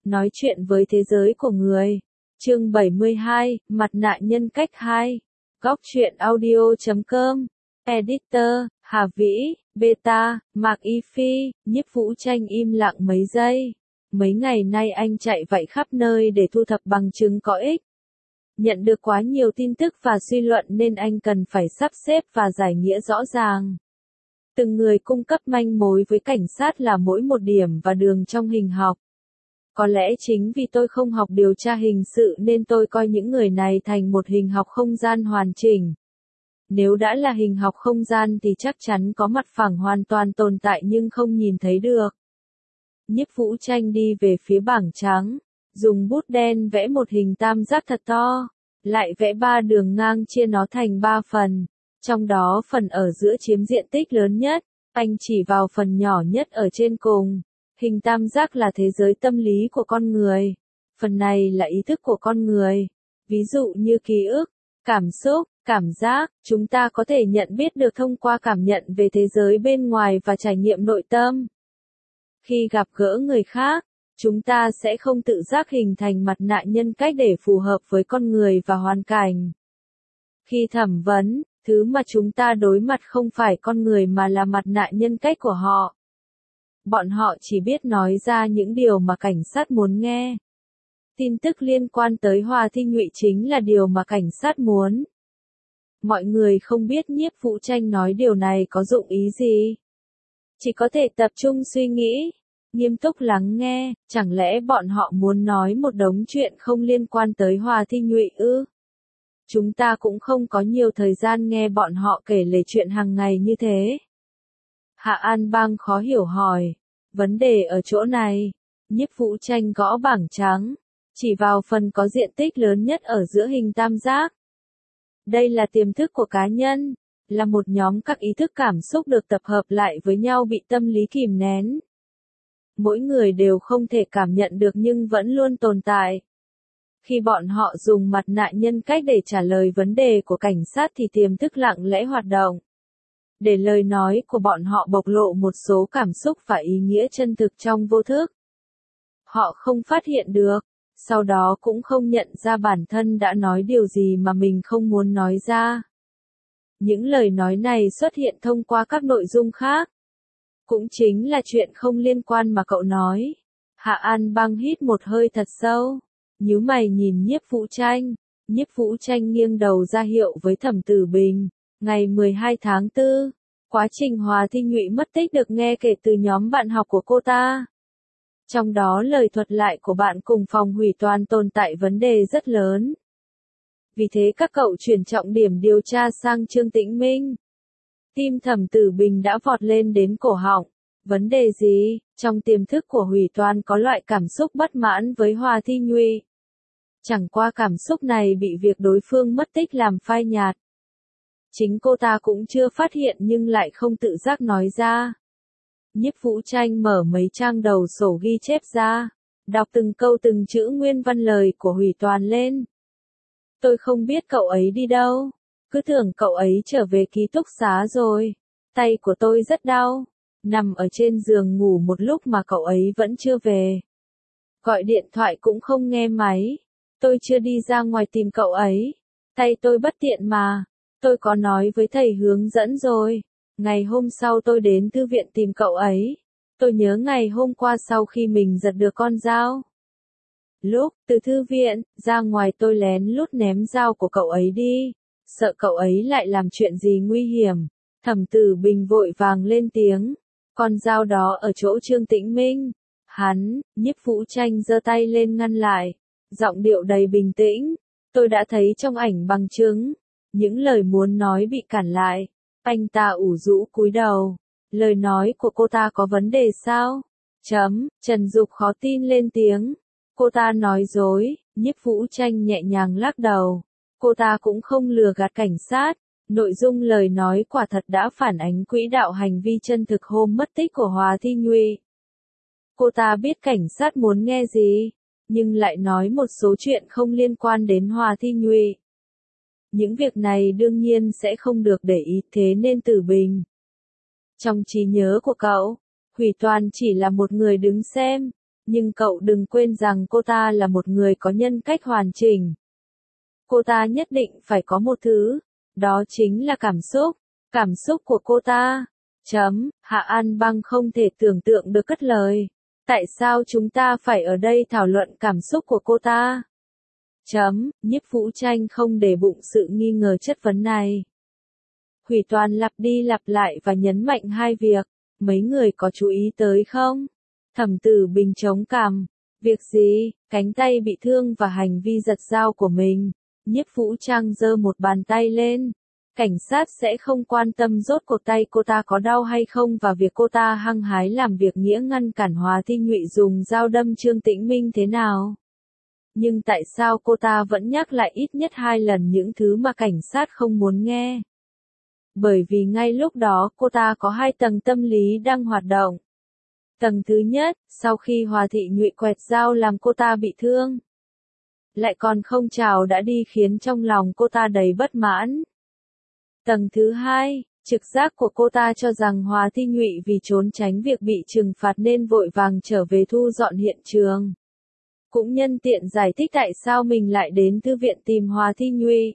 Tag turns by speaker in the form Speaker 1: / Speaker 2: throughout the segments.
Speaker 1: Nói chuyện với thế giới của người. Chương 72, Mặt nạ nhân cách 2. Góc truyện audio.com. Editor, Hà Vĩ, Beta, Mạc Y Phi, Nhiếp Vũ Tranh im lặng mấy giây. Mấy ngày nay anh chạy vậy khắp nơi để thu thập bằng chứng có ích. Nhận được quá nhiều tin tức và suy luận nên anh cần phải sắp xếp và giải nghĩa rõ ràng. Từng người cung cấp manh mối với cảnh sát là mỗi một điểm và đường trong hình học. Có lẽ chính vì tôi không học điều tra hình sự nên tôi coi những người này thành một hình học không gian hoàn chỉnh. Nếu đã là hình học không gian thì chắc chắn có mặt phẳng hoàn toàn tồn tại nhưng không nhìn thấy được. Nhiếp Vũ Tranh đi về phía bảng trắng, dùng bút đen vẽ một hình tam giác thật to, lại vẽ 3 đường ngang chia nó thành 3 phần, trong đó phần ở giữa chiếm diện tích lớn nhất, anh chỉ vào phần nhỏ nhất ở trên cùng. Hình tam giác là thế giới tâm lý của con người. Phần này là ý thức của con người. Ví dụ như ký ức, cảm xúc, cảm giác, chúng ta có thể nhận biết được thông qua cảm nhận về thế giới bên ngoài và trải nghiệm nội tâm. Khi gặp gỡ người khác, chúng ta sẽ không tự giác hình thành mặt nạ nhân cách để phù hợp với con người và hoàn cảnh. Khi thẩm vấn, thứ mà chúng ta đối mặt không phải con người mà là mặt nạ nhân cách của họ. Bọn họ chỉ biết nói ra những điều mà cảnh sát muốn nghe. Tin tức liên quan tới Hòa Thi Nhụy chính là điều mà cảnh sát muốn. Mọi người không biết Nhiếp Vũ Tranh nói điều này có dụng ý gì. Chỉ có thể tập trung suy nghĩ, nghiêm túc lắng nghe, chẳng lẽ bọn họ muốn nói một đống chuyện không liên quan tới Hòa Thi Nhụy ư? Chúng ta cũng không có nhiều thời gian nghe bọn họ kể lể chuyện hàng ngày như thế. Hạ An Bang khó hiểu hỏi. Vấn đề ở chỗ này. Nhiếp Vũ Tranh gõ bảng trắng, chỉ vào phần có diện tích lớn nhất ở giữa hình tam giác. Đây là tiềm thức của cá nhân, là một nhóm các ý thức cảm xúc được tập hợp lại với nhau bị tâm lý kìm nén. Mỗi người đều không thể cảm nhận được nhưng vẫn luôn tồn tại. Khi bọn họ dùng mặt nạ nhân cách để trả lời vấn đề của cảnh sát thì tiềm thức lặng lẽ hoạt động. Để lời nói của bọn họ bộc lộ một số cảm xúc và ý nghĩa chân thực trong vô thức. Họ không phát hiện được, sau đó cũng không nhận ra bản thân đã nói điều gì mà mình không muốn nói ra. Những lời nói này xuất hiện thông qua các nội dung khác. Cũng chính là chuyện không liên quan mà cậu nói. Hạ An Bang hít một hơi thật sâu, nhíu mày nhìn Nhiếp Vũ Tranh. Nhiếp Vũ Tranh nghiêng đầu ra hiệu với Thẩm Tử Bình. Ngày 12 tháng 4, quá trình Hòa Thi Nhụy mất tích được nghe kể từ nhóm bạn học của cô ta. Trong đó lời thuật lại của bạn cùng phòng hủy toàn tồn tại vấn đề rất lớn. Vì thế các cậu chuyển trọng điểm điều tra sang Trương Tĩnh Minh. Tim Thẩm Tử Bình đã vọt lên đến cổ họng. Vấn đề gì? Trong tiềm thức của hủy toàn có loại cảm xúc bất mãn với Hòa Thi Nhụy. Chẳng qua cảm xúc này bị việc đối phương mất tích làm phai nhạt. Chính cô ta cũng chưa phát hiện nhưng lại không tự giác nói ra. Nhiếp Vũ Tranh mở mấy trang đầu sổ ghi chép ra, đọc từng câu từng chữ nguyên văn lời của hủy toàn lên. Tôi không biết cậu ấy đi đâu, cứ tưởng cậu ấy trở về ký túc xá rồi. Tay của tôi rất đau, nằm ở trên giường ngủ một lúc mà cậu ấy vẫn chưa về. Gọi điện thoại cũng không nghe máy, tôi chưa đi ra ngoài tìm cậu ấy. Tay tôi bất tiện mà. Tôi có nói với thầy hướng dẫn rồi. Ngày hôm sau tôi đến thư viện tìm cậu ấy. Tôi nhớ ngày hôm qua sau khi mình giật được con dao. Lúc từ thư viện ra ngoài tôi lén lút ném dao của cậu ấy đi. Sợ cậu ấy lại làm chuyện gì nguy hiểm. Thẩm Tử Bình vội vàng lên tiếng. Con dao đó ở chỗ Trương Tĩnh Minh. Hắn, Nhiếp Vũ Tranh giơ tay lên ngăn lại. Giọng điệu đầy bình tĩnh. Tôi đã thấy trong ảnh bằng chứng. Những lời muốn nói bị cản lại. Anh ta ủ rũ cúi đầu. Lời nói của cô ta có vấn đề sao? Trần Dục khó tin lên tiếng. Cô ta nói dối. Nhiếp Vũ Tranh nhẹ nhàng lắc đầu. Cô ta cũng không lừa gạt cảnh sát. Nội dung lời nói quả thật đã phản ánh quỹ đạo hành vi chân thực hôm mất tích của Hòa Thi Nhụy. Cô ta biết cảnh sát muốn nghe gì, nhưng lại nói một số chuyện không liên quan đến Hòa Thi Nhụy. Những việc này đương nhiên sẽ không được để ý, thế nên Tử Bình. Trong trí nhớ của cậu, Hủy Toàn chỉ là một người đứng xem, Nhưng cậu đừng quên rằng cô ta là một người có nhân cách hoàn chỉnh. Cô ta nhất định phải có một thứ, đó chính là cảm xúc. Cảm xúc của cô ta. Hạ An Băng không thể tưởng tượng được cất lời. Tại sao chúng ta phải ở đây thảo luận cảm xúc của cô ta? Nhiếp Vũ Tranh không để bụng sự nghi ngờ chất vấn này. Hủy Toàn lặp đi lặp lại và nhấn mạnh hai việc. Mấy người có chú ý tới không? Thẩm Tử Bình chống cằm. Việc gì? Cánh tay bị thương và hành vi giật dao của mình. Nhiếp Vũ Trang giơ một bàn tay lên. Cảnh sát sẽ không quan tâm rốt cuộc tay cô ta có đau hay không và việc cô ta hăng hái làm việc nghĩa ngăn cản Hòa Thi Nhụy dùng dao đâm Trương Tĩnh Minh thế nào. Nhưng tại sao cô ta vẫn nhắc lại ít nhất 2 lần những thứ mà cảnh sát không muốn nghe? Bởi vì ngay lúc đó cô ta có 2 tầng tâm lý đang hoạt động. Tầng thứ nhất, sau khi Hòa Thị Nhụy quẹt dao làm cô ta bị thương, lại còn không chào đã đi khiến trong lòng cô ta đầy bất mãn. Tầng thứ hai, trực giác của cô ta cho rằng Hòa Thi Nhụy vì trốn tránh việc bị trừng phạt nên vội vàng trở về thu dọn hiện trường. Cũng nhân tiện giải thích tại sao mình lại đến thư viện tìm Hòa Thi Nhụy.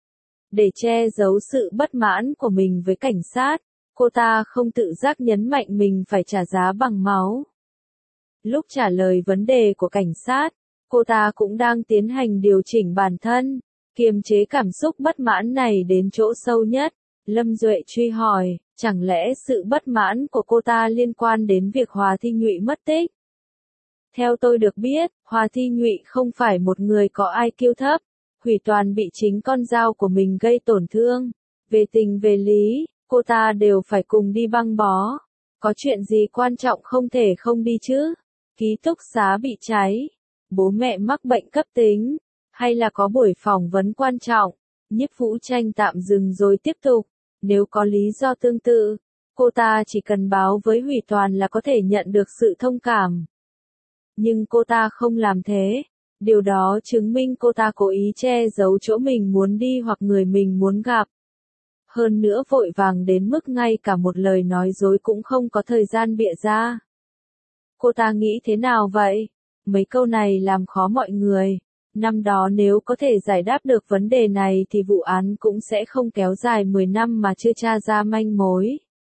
Speaker 1: Để che giấu sự bất mãn của mình với cảnh sát, cô ta không tự giác nhấn mạnh mình phải trả giá bằng máu. Lúc trả lời vấn đề của cảnh sát, cô ta cũng đang tiến hành điều chỉnh bản thân, kiềm chế cảm xúc bất mãn này đến chỗ sâu nhất. Lâm Duệ truy hỏi, chẳng lẽ sự bất mãn của cô ta liên quan đến việc Hòa Thi Nhụy mất tích? Theo tôi được biết, Hòa Thi Nhụy không phải một người có IQ thấp. Hủy Toàn bị chính con dao của mình gây tổn thương. Về tình về lý, cô ta đều phải cùng đi băng bó. Có chuyện gì quan trọng không thể không đi chứ? Ký túc xá bị cháy, bố mẹ mắc bệnh cấp tính, hay là có buổi phỏng vấn quan trọng? Nhiếp Vũ Tranh tạm dừng rồi tiếp tục. Nếu có lý do tương tự, cô ta chỉ cần báo với Hủy Toàn là có thể nhận được sự thông cảm. Nhưng cô ta không làm thế. Điều đó chứng minh cô ta cố ý che giấu chỗ mình muốn đi hoặc người mình muốn gặp. Hơn nữa vội vàng đến mức ngay cả một lời nói dối cũng không có thời gian bịa ra. Cô ta nghĩ thế nào vậy? Mấy câu này làm khó mọi người. Năm đó nếu có thể giải đáp được vấn đề này thì vụ án cũng sẽ không kéo dài 10 năm mà chưa tra ra manh mối.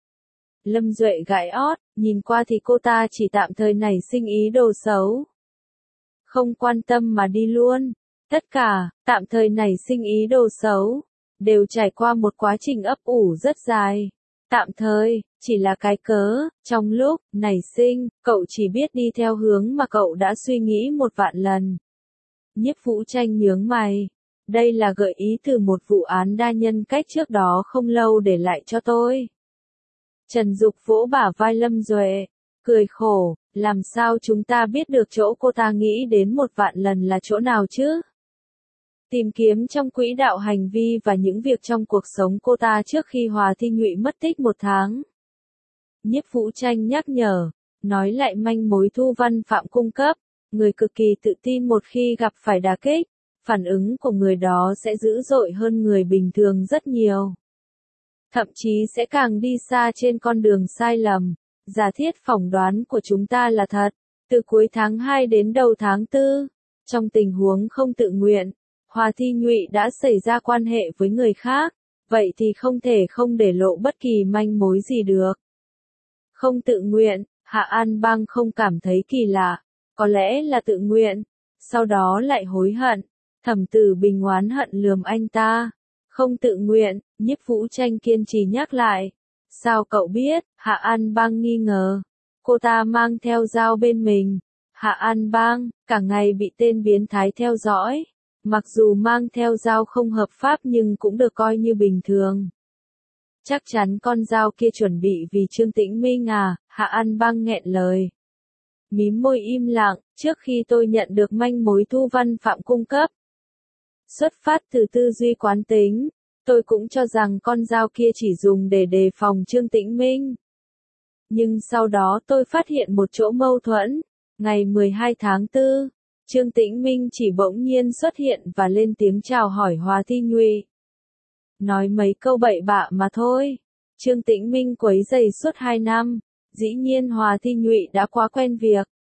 Speaker 1: Lâm Duệ gãi ót, nhìn qua thì cô ta chỉ tạm thời nảy sinh ý đồ xấu. Không quan tâm mà đi luôn. Tất cả, tạm thời nảy sinh ý đồ xấu, đều trải qua một quá trình ấp ủ rất dài. Tạm thời, chỉ là cái cớ, trong lúc nảy sinh, cậu chỉ biết đi theo hướng mà cậu đã suy nghĩ 1.000.000 lần. Nhiếp Vũ Tranh nhướng mày. Đây là gợi ý từ một vụ án đa nhân cách trước đó không lâu để lại cho tôi. Trần Dục vỗ bả vai Lâm Duệ, cười khổ, làm sao chúng ta biết được chỗ cô ta nghĩ đến 1.000.000 lần là chỗ nào chứ? Tìm kiếm trong quỹ đạo hành vi và những việc trong cuộc sống cô ta trước khi Hòa Thi Nhụy mất tích 1 tháng. Nhiếp Vũ Tranh nhắc nhở, nói lại manh mối Thu Văn Phạm cung cấp, người cực kỳ tự tin một khi gặp phải đả kích, phản ứng của người đó sẽ dữ dội hơn người bình thường rất nhiều. Thậm chí sẽ càng đi xa trên con đường sai lầm. Giả thiết phỏng đoán của chúng ta là thật. Từ cuối tháng 2 đến đầu tháng 4, trong tình huống không tự nguyện, Hòa Thi Nhụy đã xảy ra quan hệ với người khác, vậy thì không thể không để lộ bất kỳ manh mối gì được. Không tự nguyện, Hạ An Băng không cảm thấy kỳ lạ, có lẽ là tự nguyện, sau đó lại hối hận. Thẩm Tử Bình oán hận lườm anh ta. Không tự nguyện, Nhiếp Vũ Tranh kiên trì nhắc lại. Sao cậu biết? Hạ An Băng nghi ngờ. Cô ta mang theo dao bên mình. Hạ An Băng, cả ngày bị tên biến thái theo dõi. Mặc dù mang theo dao không hợp pháp nhưng cũng được coi như bình thường. Chắc chắn con dao kia chuẩn bị vì Trương Tĩnh Minh à? Hạ An Băng nghẹn lời. Mím môi im lặng, trước khi tôi nhận được manh mối Thu Văn Phạm cung cấp. Xuất phát từ tư duy quán tính, tôi cũng cho rằng con dao kia chỉ dùng để đề phòng Trương Tĩnh Minh. Nhưng sau đó tôi phát hiện một chỗ mâu thuẫn. Ngày 12 tháng 4, Trương Tĩnh Minh chỉ bỗng nhiên xuất hiện và lên tiếng chào hỏi Hòa Thi Nhụy. Nói mấy câu bậy bạ mà thôi. Trương Tĩnh Minh quấy rầy suốt 2 năm. Dĩ nhiên Hòa Thi Nhụy đã quá quen việc.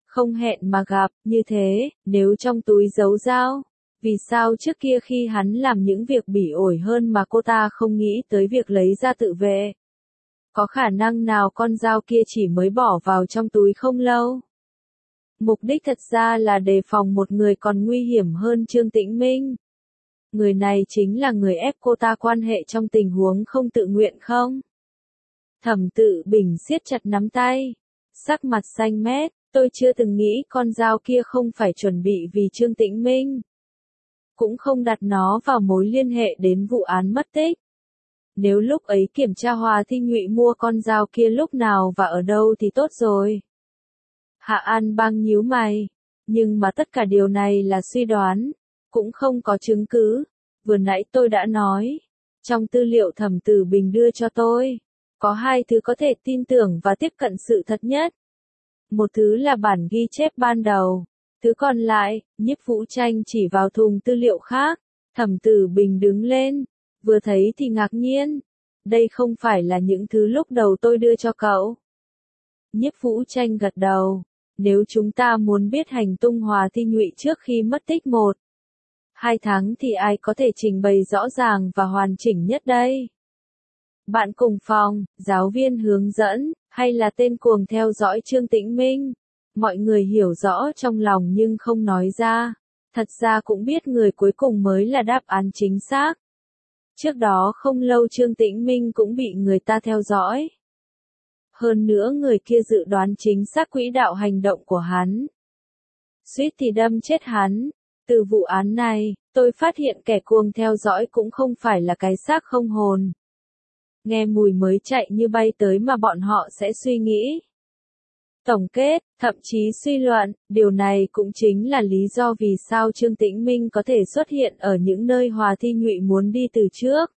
Speaker 1: Không hẹn mà gặp, như thế, nếu trong túi giấu dao, vì sao trước kia khi hắn làm những việc bỉ ổi hơn mà cô ta không nghĩ tới việc lấy ra tự vệ? Có khả năng nào con dao kia chỉ mới bỏ vào trong túi không lâu? Mục đích thật ra là đề phòng một người còn nguy hiểm hơn Trương Tĩnh Minh. Người này chính là người ép cô ta quan hệ trong tình huống không tự nguyện không? Thẩm Tự Bình siết chặt nắm tay, sắc mặt xanh mét, tôi chưa từng nghĩ con dao kia không phải chuẩn bị vì Trương Tĩnh Minh. Cũng không đặt nó vào mối liên hệ đến vụ án mất tích. Nếu lúc ấy kiểm tra Hòa Thi Nhụy mua con dao kia lúc nào và ở đâu thì tốt rồi. Hạ An Bang nhíu mày, nhưng mà tất cả điều này là suy đoán, cũng không có chứng cứ. Vừa nãy tôi đã nói, trong tư liệu Thẩm Tử Bình đưa cho tôi, có hai thứ có thể tin tưởng và tiếp cận sự thật nhất. Một thứ là bản ghi chép ban đầu, thứ còn lại, Nhiếp Vũ Tranh chỉ vào thùng tư liệu khác. Thẩm Tử Bình đứng lên, vừa thấy thì ngạc nhiên. Đây không phải là những thứ lúc đầu tôi đưa cho cậu. Nhiếp Vũ Tranh gật đầu. Nếu chúng ta muốn biết hành tung Hòa Thi Nhụy trước khi mất tích 1-2 tháng thì ai có thể trình bày rõ ràng và hoàn chỉnh nhất đây? Bạn cùng phòng, giáo viên hướng dẫn, hay là tên cuồng theo dõi Trương Tĩnh Minh? Mọi người hiểu rõ trong lòng nhưng không nói ra. Thật ra cũng biết người cuối cùng mới là đáp án chính xác. Trước đó không lâu Trương Tĩnh Minh cũng bị người ta theo dõi. Hơn nữa người kia dự đoán chính xác quỹ đạo hành động của hắn. Suýt thì đâm chết hắn. Từ vụ án này, tôi phát hiện kẻ cuồng theo dõi cũng không phải là cái xác không hồn. Nghe mùi mới chạy như bay tới mà bọn họ sẽ suy nghĩ. Tổng kết, thậm chí suy luận, điều này cũng chính là lý do vì sao Trương Tĩnh Minh có thể xuất hiện ở những nơi Hòa Thi Nhụy muốn đi từ trước.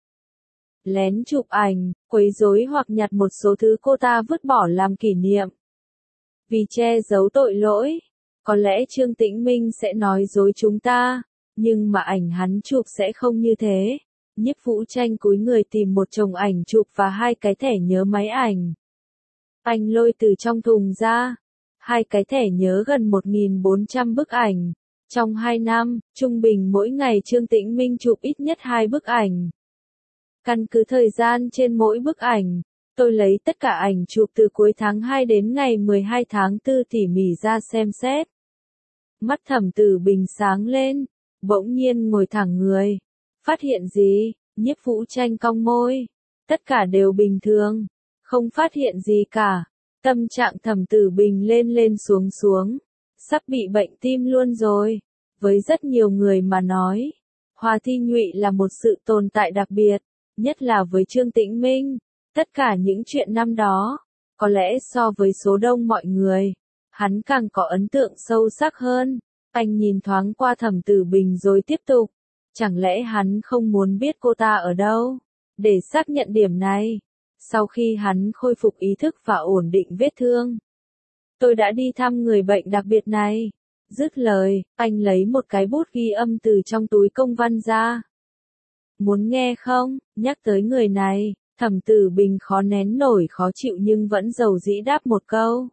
Speaker 1: Lén chụp ảnh, quấy rối hoặc nhặt một số thứ cô ta vứt bỏ làm kỷ niệm. Vì che giấu tội lỗi, có lẽ Trương Tĩnh Minh sẽ nói dối chúng ta, nhưng mà ảnh hắn chụp sẽ không như thế. Nhiếp Vũ Tranh cúi người tìm một chồng ảnh chụp và 2 cái thẻ nhớ máy ảnh. Anh lôi từ trong thùng ra 2 cái thẻ nhớ gần 1.400 bức ảnh. Trong 2 năm, trung bình mỗi ngày Trương Tĩnh Minh chụp ít nhất 2 bức ảnh. Căn cứ thời gian trên mỗi bức ảnh, tôi lấy tất cả ảnh chụp từ cuối tháng 2 đến ngày 12 tháng 4 tỉ mỉ ra xem xét. Mắt Thẩm Tử Bình sáng lên, bỗng nhiên ngồi thẳng người. Phát hiện gì? Nhiếp Vũ Tranh cong môi. Tất cả đều bình thường. Không phát hiện gì cả. Tâm trạng Thẩm Tử Bình lên lên xuống xuống. Sắp bị bệnh tim luôn rồi. Với rất nhiều người mà nói, Hòa Thi Nhụy là một sự tồn tại đặc biệt. Nhất là với Trương Tĩnh Minh. Tất cả những chuyện năm đó, có lẽ so với số đông mọi người, hắn càng có ấn tượng sâu sắc hơn. Anh nhìn thoáng qua Thẩm Tử Bình rồi tiếp tục. Chẳng lẽ hắn không muốn biết cô ta ở đâu? Để xác nhận điểm này, sau khi hắn khôi phục ý thức và ổn định vết thương, tôi đã đi thăm người bệnh đặc biệt này. Dứt lời, anh lấy một cái bút ghi âm từ trong túi công văn ra. Muốn nghe không? Nhắc tới người này, Thẩm Tử Bình khó nén nổi khó chịu nhưng vẫn dầu dĩ đáp một câu.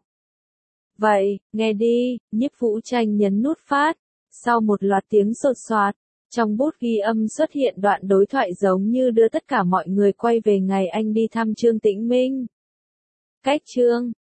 Speaker 1: Vậy, nghe đi. Nhiếp Vũ Tranh nhấn nút phát. Sau một loạt tiếng sột soạt, trong bút ghi âm xuất hiện đoạn đối thoại giống như đưa tất cả mọi người quay về ngày anh đi thăm Trương Tĩnh Minh. Cách chương